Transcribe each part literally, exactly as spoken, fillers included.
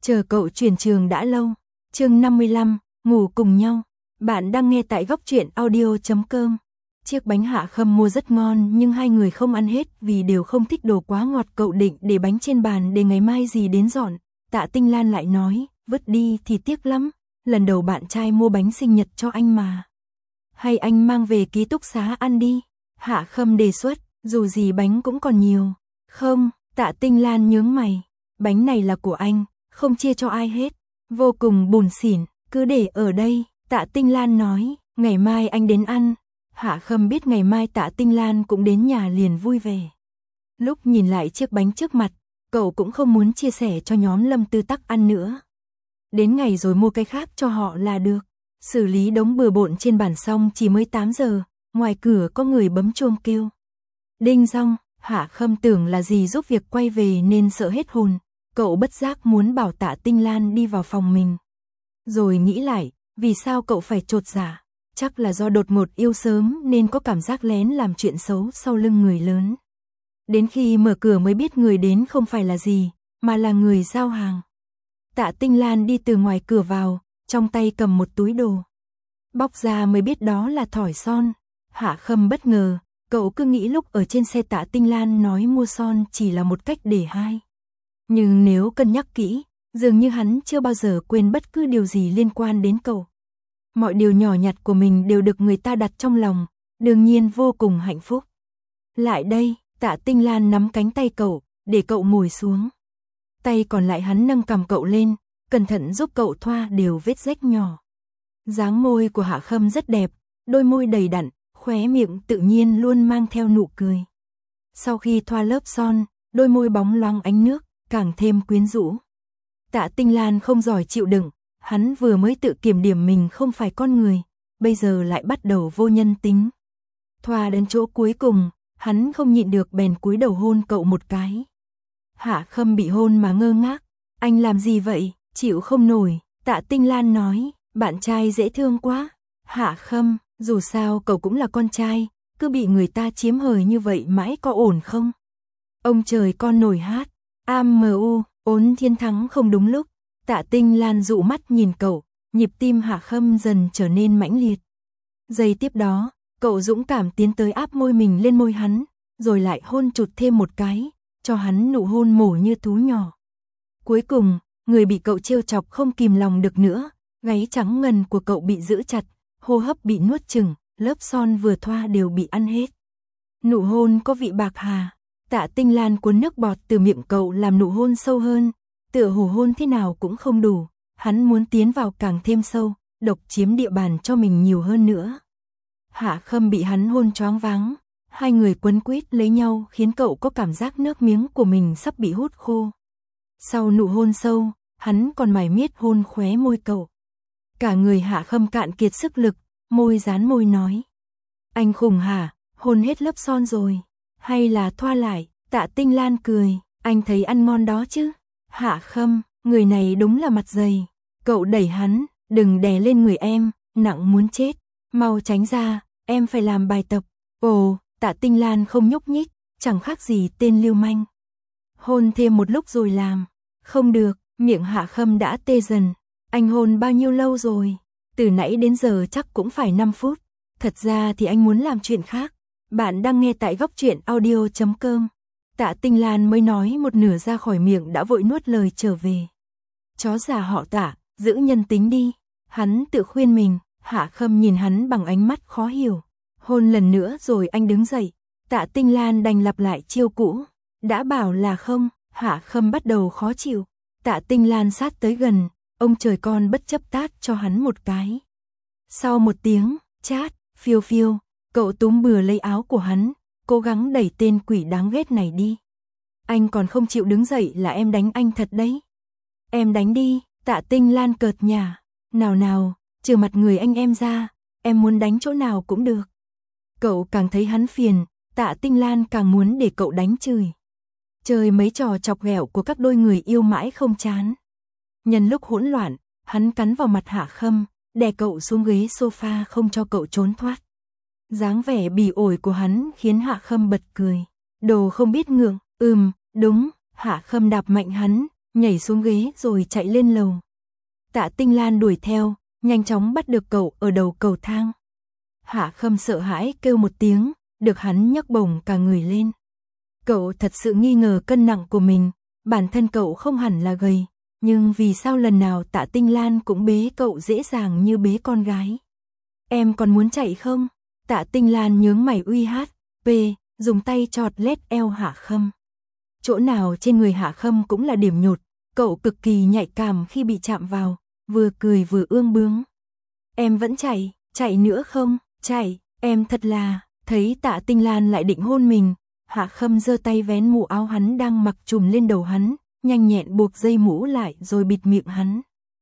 Chờ cậu chuyển trường đã lâu. Chương năm mươi lăm, ngủ cùng nhau. Bạn đang nghe tại góc truyện audio chấm com. Chiếc bánh Hạ Khâm mua rất ngon nhưng hai người không ăn hết vì đều không thích đồ quá ngọt. Cậu định để bánh trên bàn để ngày mai gì đến dọn. Tạ Tinh Lan lại nói, vứt đi thì tiếc lắm. Lần đầu bạn trai mua bánh sinh nhật cho anh mà. Hay anh mang về ký túc xá ăn đi. Hạ Khâm đề xuất, dù gì bánh cũng còn nhiều. Không, Tạ Tinh Lan nhướng mày. Bánh này là của anh, không chia cho ai hết. Vô cùng buồn xỉn, cứ để ở đây. Tạ Tinh Lan nói, ngày mai anh đến ăn. Hạ Khâm biết ngày mai Tạ Tinh Lan cũng đến nhà liền vui vẻ. Lúc nhìn lại chiếc bánh trước mặt, cậu cũng không muốn chia sẻ cho nhóm Lâm Tư Tắc ăn nữa. Đến ngày rồi mua cái khác cho họ là được. Xử lý đống bừa bộn trên bàn xong chỉ mới tám giờ, ngoài cửa có người bấm chuông kêu. Đinh dong, Hạ Khâm tưởng là gì giúp việc quay về nên sợ hết hồn. Cậu bất giác muốn bảo Tạ Tinh Lan đi vào phòng mình. Rồi nghĩ lại, vì sao cậu phải chột dạ? Chắc là do đột ngột yêu sớm nên có cảm giác lén làm chuyện xấu sau lưng người lớn. Đến khi mở cửa mới biết người đến không phải là gì, mà là người giao hàng. Tạ Tinh Lan đi từ ngoài cửa vào, trong tay cầm một túi đồ. Bóc ra mới biết đó là thỏi son. Hạ Khâm bất ngờ, cậu cứ nghĩ lúc ở trên xe Tạ Tinh Lan nói mua son chỉ là một cách để hai. Nhưng nếu cân nhắc kỹ, dường như hắn chưa bao giờ quên bất cứ điều gì liên quan đến cậu. Mọi điều nhỏ nhặt của mình đều được người ta đặt trong lòng, đương nhiên vô cùng hạnh phúc. Lại đây, Tạ Tinh Lan nắm cánh tay cậu, để cậu ngồi xuống. Tay còn lại hắn nâng cằm cậu lên, cẩn thận giúp cậu thoa đều vết rách nhỏ. Dáng môi của Hạ Khâm rất đẹp, đôi môi đầy đặn, khóe miệng tự nhiên luôn mang theo nụ cười. Sau khi thoa lớp son, đôi môi bóng loáng ánh nước, càng thêm quyến rũ. Tạ Tinh Lan không giỏi chịu đựng, hắn vừa mới tự kiểm điểm mình không phải con người, bây giờ lại bắt đầu vô nhân tính. Thoa đến chỗ cuối cùng, hắn không nhịn được bèn cúi đầu hôn cậu một cái. Hạ Khâm bị hôn mà ngơ ngác, anh làm gì vậy, chịu không nổi. Tạ Tinh Lan nói, bạn trai dễ thương quá. Hạ Khâm, dù sao cậu cũng là con trai, cứ bị người ta chiếm hời như vậy mãi có ổn không? Ông trời con nổi hát, am u, ốn thiên thắng không đúng lúc. Tạ Tinh Lan dụ mắt nhìn cậu, nhịp tim Hạ Khâm dần trở nên mãnh liệt. Giây tiếp đó, cậu dũng cảm tiến tới áp môi mình lên môi hắn, rồi lại hôn chụt thêm một cái, cho hắn nụ hôn mổ như thú nhỏ. Cuối cùng, người bị cậu trêu chọc không kìm lòng được nữa, gáy trắng ngần của cậu bị giữ chặt, hô hấp bị nuốt chửng, lớp son vừa thoa đều bị ăn hết. Nụ hôn có vị bạc hà. Tạ Tinh Lan cuốn nước bọt từ miệng cậu làm nụ hôn sâu hơn, tựa hồ hôn thế nào cũng không đủ, hắn muốn tiến vào càng thêm sâu, độc chiếm địa bàn cho mình nhiều hơn nữa. Hạ Khâm bị hắn hôn choáng váng, hai người quấn quýt lấy nhau khiến cậu có cảm giác nước miếng của mình sắp bị hút khô. Sau nụ hôn sâu, hắn còn mải miết hôn khóe môi cậu. Cả người Hạ Khâm cạn kiệt sức lực, môi dán môi nói. Anh khùng hả, hôn hết lớp son rồi, hay là thoa lại? Tạ Tinh Lan cười, anh thấy ăn ngon đó chứ. Hạ Khâm, người này đúng là mặt dày. Cậu đẩy hắn, đừng đè lên người em, nặng muốn chết. Mau tránh ra, em phải làm bài tập. Ồ, Tạ Tinh Lan không nhúc nhích, chẳng khác gì tên lưu manh. Hôn thêm một lúc rồi làm. Không được, miệng Hạ Khâm đã tê dần. Anh hôn bao nhiêu lâu rồi? Từ nãy đến giờ chắc cũng phải năm phút. Thật ra thì anh muốn làm chuyện khác. Bạn đang nghe tại góc truyện audio chấm com. Tạ Tinh Lan mới nói một nửa ra khỏi miệng đã vội nuốt lời trở về. Chó già họ Tạ, giữ nhân tính đi. Hắn tự khuyên mình. Hạ Khâm nhìn hắn bằng ánh mắt khó hiểu. Hôn lần nữa rồi anh đứng dậy. Tạ Tinh Lan đành lặp lại chiêu cũ. Đã bảo là không. Hạ Khâm bắt đầu khó chịu. Tạ Tinh Lan sát tới gần. Ông trời con bất chấp tát cho hắn một cái. Sau một tiếng, chát, phiêu phiêu, cậu túm bừa lấy áo của hắn, cố gắng đẩy tên quỷ đáng ghét này đi. Anh còn không chịu đứng dậy là em đánh anh thật đấy. Em đánh đi. Tạ Tinh Lan cợt nhả. Nào nào, trừ mặt người anh em ra, em muốn đánh chỗ nào cũng được. Cậu càng thấy hắn phiền, Tạ Tinh Lan càng muốn để cậu đánh chửi. Chơi mấy trò chọc ghẹo của các đôi người yêu mãi không chán. Nhân lúc hỗn loạn, hắn cắn vào mặt Hạ Khâm, đè cậu xuống ghế sofa không cho cậu trốn thoát. Dáng vẻ bỉ ổi của hắn khiến Hạ Khâm bật cười. Đồ không biết ngượng, ừm, đúng. Hạ Khâm đạp mạnh hắn, nhảy xuống ghế rồi chạy lên lầu. Tạ Tinh Lan đuổi theo, nhanh chóng bắt được cậu ở đầu cầu thang. Hạ Khâm sợ hãi kêu một tiếng, được hắn nhấc bổng cả người lên. Cậu thật sự nghi ngờ cân nặng của mình, bản thân cậu không hẳn là gầy, nhưng vì sao lần nào Tạ Tinh Lan cũng bế cậu dễ dàng như bế con gái. Em còn muốn chạy không? Tạ Tinh Lan nhướng mày uy hát, p, dùng tay chọt lết eo Hạ Khâm. Chỗ nào trên người Hạ Khâm cũng là điểm nhột, cậu cực kỳ nhạy cảm khi bị chạm vào, vừa cười vừa ương bướng. Em vẫn chạy, chạy nữa không? Chạy, em thật là, thấy Tạ Tinh Lan lại định hôn mình, Hạ Khâm giơ tay vén mũ áo hắn đang mặc trùm lên đầu hắn, nhanh nhẹn buộc dây mũ lại rồi bịt miệng hắn.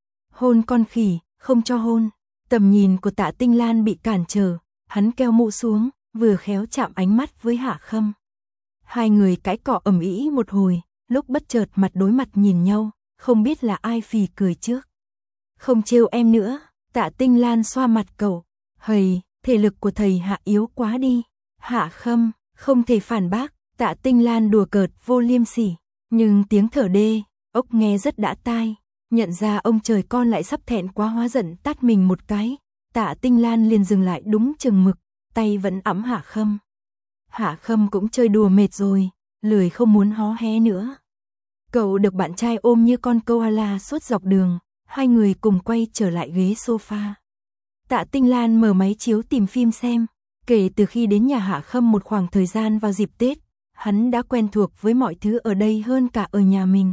Hôn con khỉ, không cho hôn. Tầm nhìn của Tạ Tinh Lan bị cản trở, hắn kéo mũ xuống, vừa khéo chạm ánh mắt với Hạ Khâm. Hai người cãi cọ ầm ĩ một hồi, lúc bất chợt mặt đối mặt nhìn nhau, không biết là ai phì cười trước. Không trêu em nữa, Tạ Tinh Lan xoa mặt cậu. Hầy, thể lực của thầy Hạ yếu quá đi. Hạ Khâm, không thể phản bác, Tạ Tinh Lan đùa cợt vô liêm sỉ, nhưng tiếng thở đê, ốc nghe rất đã tai. Nhận ra ông trời con lại sắp thẹn quá hóa giận tát mình một cái, Tạ Tinh Lan liền dừng lại đúng chừng mực, tay vẫn ẵm Hạ Khâm. Hạ Khâm cũng chơi đùa mệt rồi, lười không muốn hó hé nữa. Cậu được bạn trai ôm như con koala suốt dọc đường, hai người cùng quay trở lại ghế sofa. Tạ Tinh Lan mở máy chiếu tìm phim xem, kể từ khi đến nhà Hạ Khâm một khoảng thời gian vào dịp Tết, hắn đã quen thuộc với mọi thứ ở đây hơn cả ở nhà mình.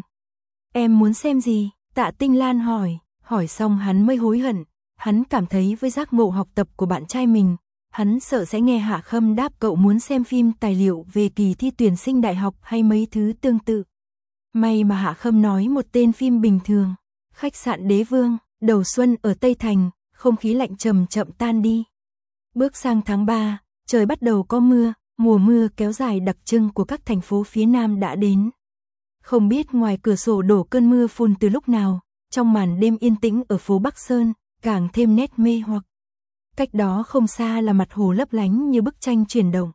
Em muốn xem gì? Tạ Tinh Lan hỏi, hỏi xong hắn mới hối hận, hắn cảm thấy với giác ngộ học tập của bạn trai mình, hắn sợ sẽ nghe Hạ Khâm đáp cậu muốn xem phim tài liệu về kỳ thi tuyển sinh đại học hay mấy thứ tương tự. May mà Hạ Khâm nói một tên phim bình thường, Khách sạn Đế Vương, đầu xuân ở Tây Thành, không khí lạnh chậm chậm tan đi. Bước sang tháng ba, trời bắt đầu có mưa, mùa mưa kéo dài đặc trưng của các thành phố phía Nam đã đến. Không biết ngoài cửa sổ đổ cơn mưa phùn từ lúc nào, trong màn đêm yên tĩnh ở phố Bắc Sơn, càng thêm nét mê hoặc. Cách đó không xa là mặt hồ lấp lánh như bức tranh chuyển động.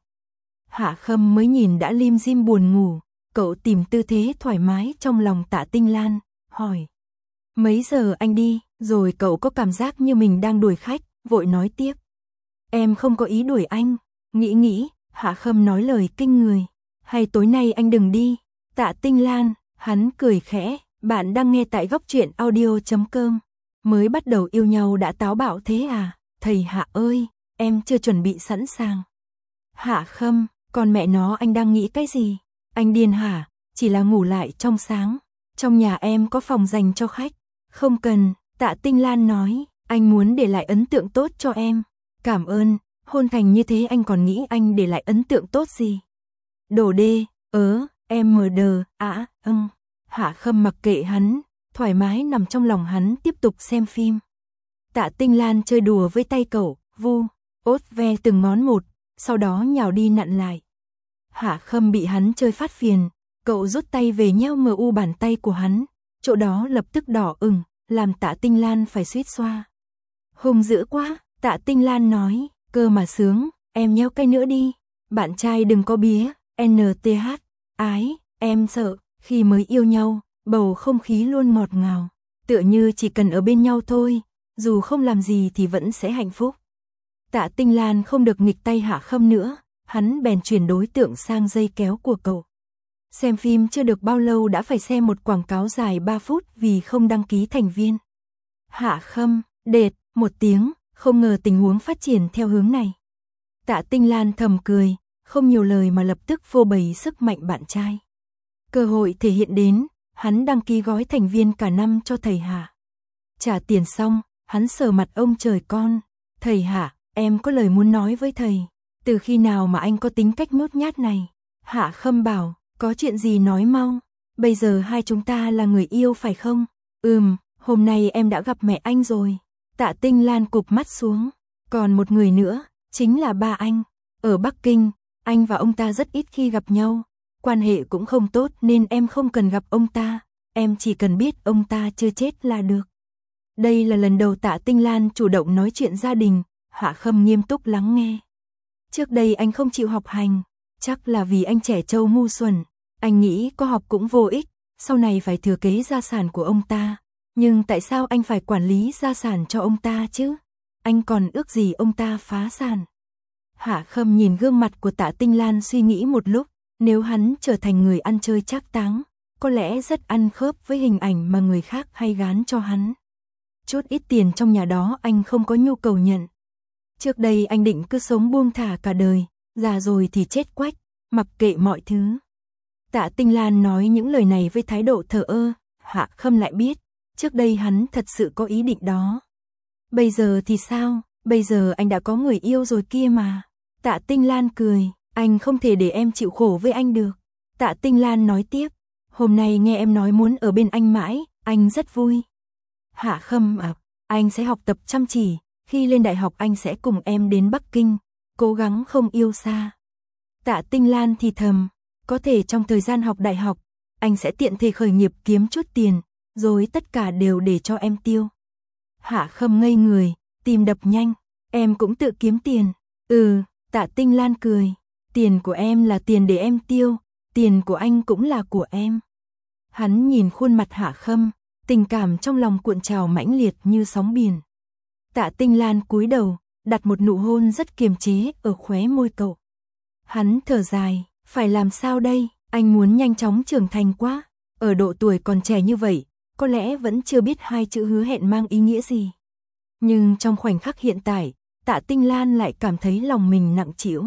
Hạ Khâm mới nhìn đã lim dim buồn ngủ, cậu tìm tư thế thoải mái trong lòng Tạ Tinh Lan, hỏi. Mấy giờ anh đi? Rồi cậu có cảm giác như mình đang đuổi khách, vội nói tiếp. Em không có ý đuổi anh, nghĩ nghĩ, Hạ Khâm nói lời kinh người. Hay tối nay anh đừng đi. Tạ Tinh Lan, hắn cười khẽ, bạn đang nghe tại góc truyện audio chấm com. Mới bắt đầu yêu nhau đã táo bạo thế à? Thầy Hạ ơi, em chưa chuẩn bị sẵn sàng. Hạ Khâm, còn mẹ nó anh đang nghĩ cái gì? Anh điên hả? Chỉ là ngủ lại trong sáng. Trong nhà em có phòng dành cho khách. Không cần, Tạ Tinh Lan nói, anh muốn để lại ấn tượng tốt cho em. Cảm ơn, hôn thành như thế anh còn nghĩ anh để lại ấn tượng tốt gì? Đồ đê, ớ, em mờ đờ, ạ, ưng. Hạ Khâm mặc kệ hắn, thoải mái nằm trong lòng hắn tiếp tục xem phim. Tạ Tinh Lan chơi đùa với tay cậu, vu, ốt ve từng ngón một, sau đó nhào đi nặn lại. Hạ Khâm bị hắn chơi phát phiền, cậu rút tay về nheo mờ u bàn tay của hắn, chỗ đó lập tức đỏ ửng, làm Tạ Tinh Lan phải suýt xoa. Hung dữ quá, Tạ Tinh Lan nói, cơ mà sướng, em nheo cây nữa đi, bạn trai đừng có bía, en tê hát, ái, em sợ, khi mới yêu nhau, bầu không khí luôn ngọt ngào, tựa như chỉ cần ở bên nhau thôi, dù không làm gì thì vẫn sẽ hạnh phúc. Tạ Tinh Lan không được nghịch tay Hạ Khâm nữa, hắn bèn chuyển đối tượng sang dây kéo của cậu. Xem phim chưa được bao lâu đã phải xem một quảng cáo dài ba phút vì không đăng ký thành viên. Hạ Khâm, đệt, một tiếng, không ngờ tình huống phát triển theo hướng này. Tạ Tinh Lan thầm cười, không nhiều lời mà lập tức phô bày sức mạnh bạn trai. Cơ hội thể hiện đến, hắn đăng ký gói thành viên cả năm cho thầy Hạ. Trả tiền xong, hắn sờ mặt ông trời con. Thầy Hạ, em có lời muốn nói với thầy. Từ khi nào mà anh có tính cách nhút nhát này? Hạ Khâm bảo, có chuyện gì nói mau. Bây giờ hai chúng ta là người yêu phải không? Ừm, hôm nay em đã gặp mẹ anh rồi. Tạ Tinh Lan cụp mắt xuống. Còn một người nữa, chính là ba anh. Ở Bắc Kinh, anh và ông ta rất ít khi gặp nhau. Quan hệ cũng không tốt nên em không cần gặp ông ta. Em chỉ cần biết ông ta chưa chết là được. Đây là lần đầu Tạ Tinh Lan chủ động nói chuyện gia đình. Hạ Khâm nghiêm túc lắng nghe. Trước đây anh không chịu học hành, chắc là vì anh trẻ trâu ngu xuẩn. Anh nghĩ có học cũng vô ích, sau này phải thừa kế gia sản của ông ta. Nhưng tại sao anh phải quản lý gia sản cho ông ta chứ? Anh còn ước gì ông ta phá sản? Hạ Khâm nhìn gương mặt của Tạ Tinh Lan suy nghĩ một lúc, nếu hắn trở thành người ăn chơi trác táng, có lẽ rất ăn khớp với hình ảnh mà người khác hay gán cho hắn. Chút ít tiền trong nhà đó anh không có nhu cầu nhận. Trước đây anh định cứ sống buông thả cả đời, già rồi thì chết quách, mặc kệ mọi thứ. Tạ Tinh Lan nói những lời này với thái độ thờ ơ, Hạ Khâm lại biết, trước đây hắn thật sự có ý định đó. Bây giờ thì sao, bây giờ anh đã có người yêu rồi kia mà. Tạ Tinh Lan cười, anh không thể để em chịu khổ với anh được. Tạ Tinh Lan nói tiếp, hôm nay nghe em nói muốn ở bên anh mãi, anh rất vui. Hạ Khâm à, anh sẽ học tập chăm chỉ, khi lên đại học anh sẽ cùng em đến Bắc Kinh, cố gắng không yêu xa. Tạ Tinh Lan thì thầm, có thể trong thời gian học đại học, anh sẽ tiện thể khởi nghiệp kiếm chút tiền, rồi tất cả đều để cho em tiêu. Hạ Khâm ngây người, tim đập nhanh, em cũng tự kiếm tiền. Ừ, Tạ Tinh Lan cười, tiền của em là tiền để em tiêu, tiền của anh cũng là của em. Hắn nhìn khuôn mặt Hạ Khâm, tình cảm trong lòng cuộn trào mãnh liệt như sóng biển. Tạ Tinh Lan cúi đầu, đặt một nụ hôn rất kiềm chế ở khóe môi cậu. Hắn thở dài, phải làm sao đây, anh muốn nhanh chóng trưởng thành quá, ở độ tuổi còn trẻ như vậy, có lẽ vẫn chưa biết hai chữ hứa hẹn mang ý nghĩa gì. Nhưng trong khoảnh khắc hiện tại, Tạ Tinh Lan lại cảm thấy lòng mình nặng trĩu.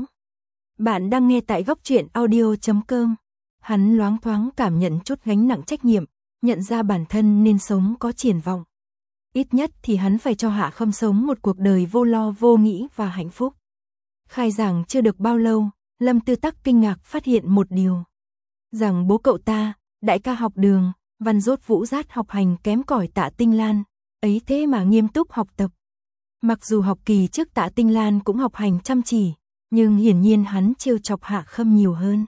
Bạn đang nghe tại góc truyện audio chấm com. Hắn loáng thoáng cảm nhận chút gánh nặng trách nhiệm, nhận ra bản thân nên sống có triển vọng. Ít nhất thì hắn phải cho Hạ Khâm sống một cuộc đời vô lo vô nghĩ và hạnh phúc. Khai giảng chưa được bao lâu, Lâm Tư Tắc kinh ngạc phát hiện một điều. Rằng bố cậu ta, đại ca học đường, văn dốt vũ dát học hành kém cỏi Tạ Tinh Lan, ấy thế mà nghiêm túc học tập. Mặc dù học kỳ trước Tạ Tinh Lan cũng học hành chăm chỉ, nhưng hiển nhiên hắn trêu chọc Hạ Khâm nhiều hơn.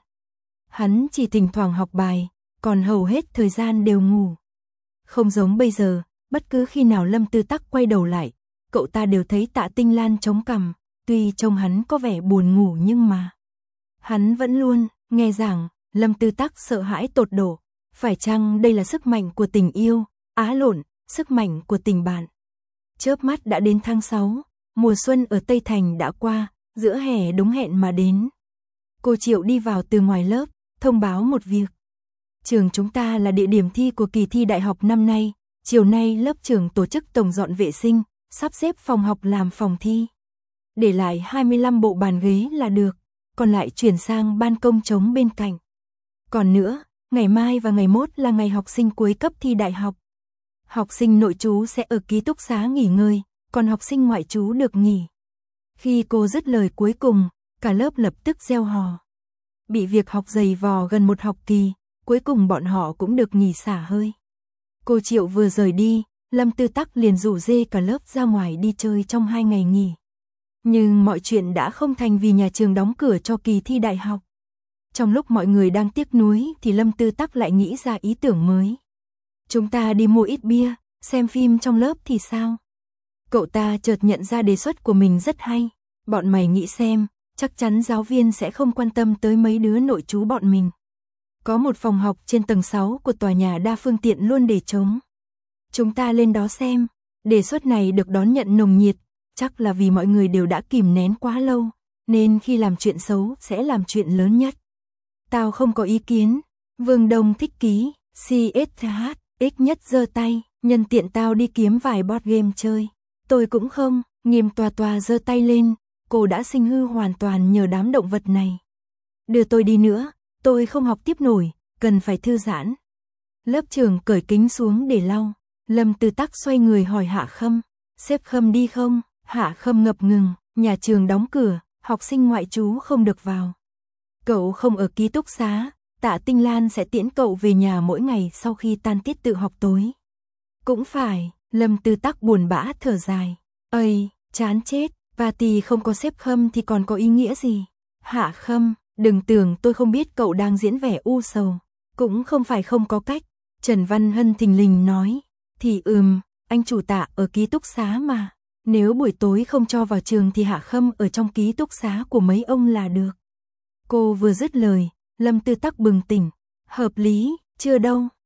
Hắn chỉ thỉnh thoảng học bài, còn hầu hết thời gian đều ngủ. Không giống bây giờ, bất cứ khi nào Lâm Tư Tắc quay đầu lại, cậu ta đều thấy Tạ Tinh Lan chống cằm, tuy trông hắn có vẻ buồn ngủ nhưng mà hắn vẫn luôn nghe giảng. Lâm Tư Tắc sợ hãi tột độ, phải chăng đây là sức mạnh của tình yêu, á lộn, sức mạnh của tình bạn. Chớp mắt đã đến tháng sáu, mùa xuân ở Tây Thành đã qua, giữa hè đúng hẹn mà đến. Cô Triệu đi vào từ ngoài lớp, thông báo một việc. Trường chúng ta là địa điểm thi của kỳ thi đại học năm nay, chiều nay lớp trường tổ chức tổng dọn vệ sinh, sắp xếp phòng học làm phòng thi. Để lại hai mươi lăm bộ bàn ghế là được, còn lại chuyển sang ban công trống bên cạnh. Còn nữa, ngày mai và ngày mốt là ngày học sinh cuối cấp thi đại học. Học sinh nội trú sẽ ở ký túc xá nghỉ ngơi, còn học sinh ngoại trú được nghỉ. Khi cô dứt lời cuối cùng, cả lớp lập tức reo hò. Bị việc học dày vò gần một học kỳ, cuối cùng bọn họ cũng được nghỉ xả hơi. Cô Triệu vừa rời đi, Lâm Tư Tắc liền rủ dê cả lớp ra ngoài đi chơi trong hai ngày nghỉ. Nhưng mọi chuyện đã không thành vì nhà trường đóng cửa cho kỳ thi đại học. Trong lúc mọi người đang tiếc nuối thì Lâm Tư Tắc lại nghĩ ra ý tưởng mới. Chúng ta đi mua ít bia, xem phim trong lớp thì sao? Cậu ta chợt nhận ra đề xuất của mình rất hay. Bọn mày nghĩ xem, chắc chắn giáo viên sẽ không quan tâm tới mấy đứa nội trú bọn mình. Có một phòng học trên tầng sáu của tòa nhà đa phương tiện luôn để trống. Chúng ta lên đó xem. Đề xuất này được đón nhận nồng nhiệt, chắc là vì mọi người đều đã kìm nén quá lâu, nên khi làm chuyện xấu sẽ làm chuyện lớn nhất. Tao không có ý kiến. Vương Đông thích ký, xê ét hát, ích nhất giơ tay, nhân tiện tao đi kiếm vài board game chơi. Tôi cũng không, Nghiêm Tòa Tòa giơ tay lên, cô đã sinh hư hoàn toàn nhờ đám động vật này. Đưa tôi đi nữa, tôi không học tiếp nổi, cần phải thư giãn. Lớp trưởng cởi kính xuống để lau. Lâm Tư Tắc xoay người hỏi Hạ Khâm, sếp Khâm đi không? Hạ Khâm ngập ngừng, nhà trường đóng cửa, học sinh ngoại trú không được vào. Cậu không ở ký túc xá, Tạ Tinh Lan sẽ tiễn cậu về nhà mỗi ngày sau khi tan tiết tự học tối. Cũng phải, Lâm Tư Tắc buồn bã thở dài. Ây, chán chết, party không có sếp Khâm thì còn có ý nghĩa gì? Hạ Khâm, đừng tưởng tôi không biết cậu đang diễn vẻ u sầu. Cũng không phải không có cách. Trần Văn Hân thình lình nói. Thì ừm, anh chủ Tạ ở ký túc xá mà. Nếu buổi tối không cho vào trường thì Hạ Khâm ở trong ký túc xá của mấy ông là được. Cô vừa dứt lời, Lâm Tư Tắc bừng tỉnh. Hợp lý, chưa đâu,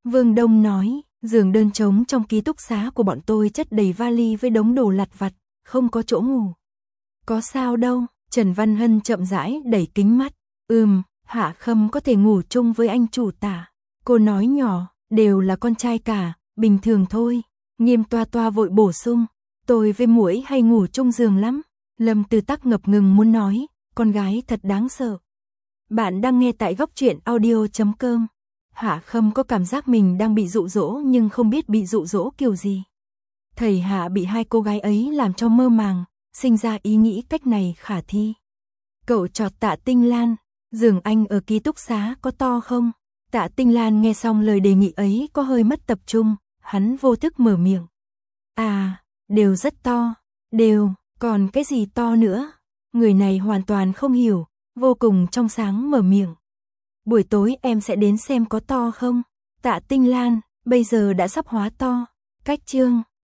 Vương Đông nói, giường đơn trống trong ký túc xá của bọn tôi chất đầy vali với đống đồ lặt vặt, không có chỗ ngủ. Có sao đâu, Trần Văn Hân chậm rãi đẩy kính mắt. Ừm, Hạ Khâm có thể ngủ chung với anh chủ Tạ. Cô nói nhỏ, đều là con trai cả, bình thường thôi. Nghiêm Toa Toa vội bổ sung, tôi với muội hay ngủ chung giường lắm. Lâm Tư Tắc ngập ngừng muốn nói, con gái thật đáng sợ. Bạn đang nghe tại góc truyện audio chấm com. Hạ Khâm có cảm giác mình đang bị dụ dỗ nhưng không biết bị dụ dỗ kiểu gì. Thầy Hạ bị hai cô gái ấy làm cho mơ màng, sinh ra ý nghĩ cách này khả thi. Cậu chọt Tạ Tinh Lan, giường anh ở ký túc xá có to không? Tạ Tinh Lan nghe xong lời đề nghị ấy có hơi mất tập trung, hắn vô thức mở miệng. À, đều rất to, đều, còn cái gì to nữa? Người này hoàn toàn không hiểu, vô cùng trong sáng mở miệng. Buổi tối em sẽ đến xem có to không? Tạ Tinh Lan, bây giờ đã sắp hóa to. Cách chương